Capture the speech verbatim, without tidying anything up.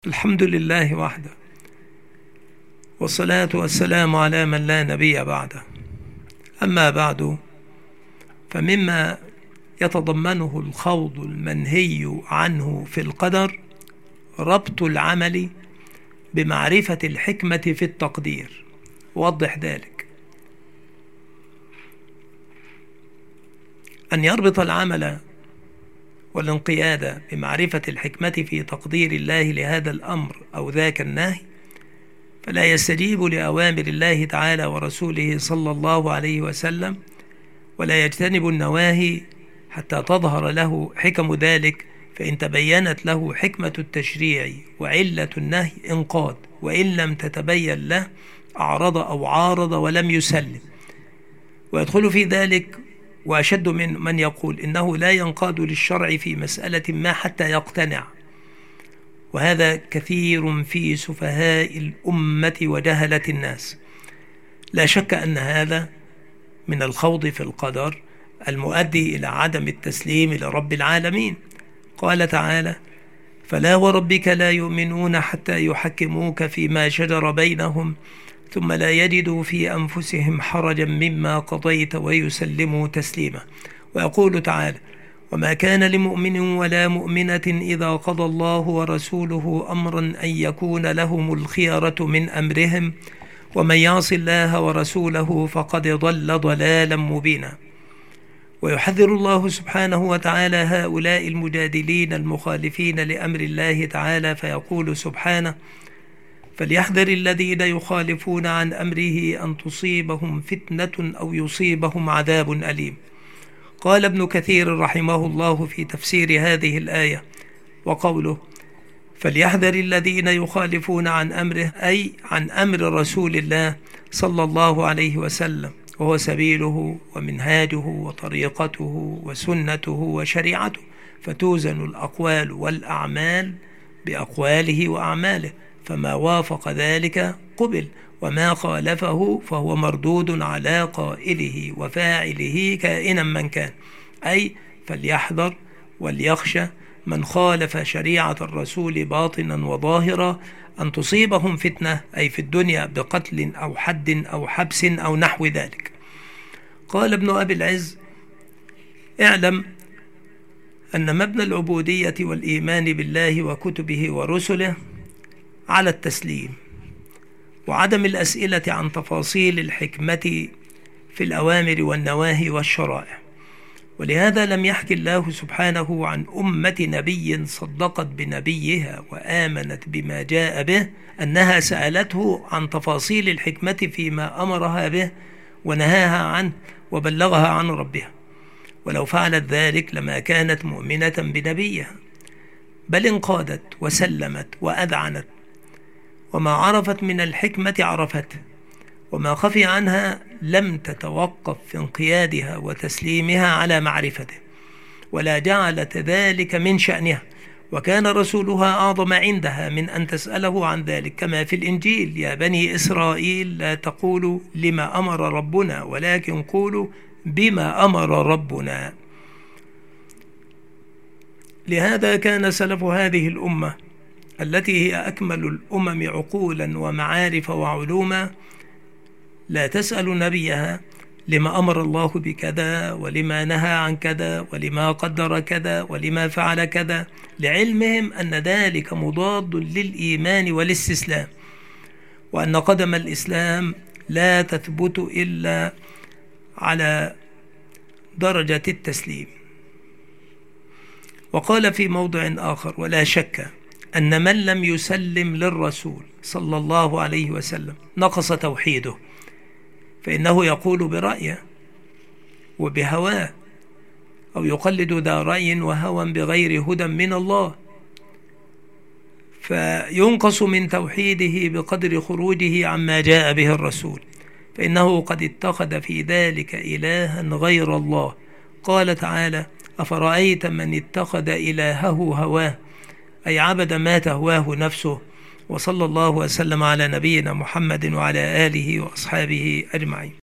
الحمد لله وحده، والصلاة والسلام على من لا نبي بعده. أما بعد، فمما يتضمنه الخوض المنهي عنه في القدر ربط العمل بمعرفة الحكمة في التقدير. وضح ذلك: أن يربط العمل والانقياد بمعرفة الحكمة في تقدير الله لهذا الأمر أو ذاك النهي، فلا يستجيب لأوامر الله تعالى ورسوله صلى الله عليه وسلم، ولا يجتنب النواهي حتى تظهر له حكم ذلك. فإن تبينت له حكمة التشريع وعلة النهي انقاد، وإن لم تتبين له أعرض أو عارض ولم يسلم. ويدخل في ذلك وأشد من من يقول إنه لا ينقاد للشرع في مسألة ما حتى يقتنع، وهذا كثير في سفهاء الأمة وجهلة الناس. لا شك أن هذا من الخوض في القدر المؤدي إلى عدم التسليم لرب العالمين. قال تعالى: فلا وربك لا يؤمنون حتى يحكموك فيما شجر بينهم ثم لا يجدوا في أنفسهم حرجا مما قضيت ويسلموا تسليما. ويقول تعالى: وما كان لمؤمن ولا مؤمنة إذا قضى الله ورسوله أمرا أن يكون لهم الخيرة من أمرهم ومن يعص الله ورسوله فقد ضل ضلالا مبينا. ويحذر الله سبحانه وتعالى هؤلاء المجادلين المخالفين لأمر الله تعالى، فيقول سبحانه: فليحذر الذين يخالفون عن أمره أن تصيبهم فتنة أو يصيبهم عذاب أليم. قال ابن كثير رحمه الله في تفسير هذه الآية وقوله: فليحذر الذين يخالفون عن أمره، أي عن أمر رسول الله صلى الله عليه وسلم، وهو سبيله ومنهاجه وطريقته وسنته وشريعته، فتوزن الأقوال والأعمال بأقواله وأعماله، فما وافق ذلك قبل، وما خالفه فهو مردود على قائله وفاعله كائنا من كان. أي فليحذر وليخشى من خالف شريعة الرسول باطنا وظاهرا أن تصيبهم فتنة، أي في الدنيا بقتل أو حد أو حبس أو نحو ذلك. قال ابن أبي العز: اعلم أن مبنى العبودية والإيمان بالله وكتبه ورسله على التسليم وعدم الأسئلة عن تفاصيل الحكمة في الأوامر والنواهي والشرائع. ولهذا لم يحكي الله سبحانه عن أمة نبي صدقت بنبيها وآمنت بما جاء به أنها سألته عن تفاصيل الحكمة فيما أمرها به ونهاها عنه وبلغها عن ربها، ولو فعلت ذلك لما كانت مؤمنة بنبيها، بل انقادت وسلمت وأذعنت، وما عرفت من الحكمة عرفته، وما خفي عنها لم تتوقف في انقيادها وتسليمها على معرفته، ولا جعلت ذلك من شأنها، وكان رسولها أعظم عندها من أن تسأله عن ذلك، كما في الإنجيل: يا بني إسرائيل لا تقولوا لما أمر ربنا ولكن قولوا بما أمر ربنا. لهذا كان سلف هذه الأمة التي هي أكمل الأمم عقولا ومعارف وعلوما لا تسأل نبيها لما أمر الله بكذا ولما نهى عن كذا ولما قدر كذا ولما فعل كذا، لعلمهم أن ذلك مضاد للإيمان والاستسلام، وأن قدم الإسلام لا تثبت إلا على درجة التسليم. وقال في موضع آخر: ولا شك أن من لم يسلم للرسول صلى الله عليه وسلم نقص توحيده، فإنه يقول برأيه وبهواه، أو يقلد ذا رأي وهوى بغير هدى من الله، فينقص من توحيده بقدر خروجه عما جاء به الرسول، فإنه قد اتخذ في ذلك إلها غير الله. قال تعالى: أفرأيت من اتخذ إلهه هواه، أي عبد ما تهواه نفسه. وصلى الله وسلم على نبينا محمد وعلى آله وأصحابه أجمعين.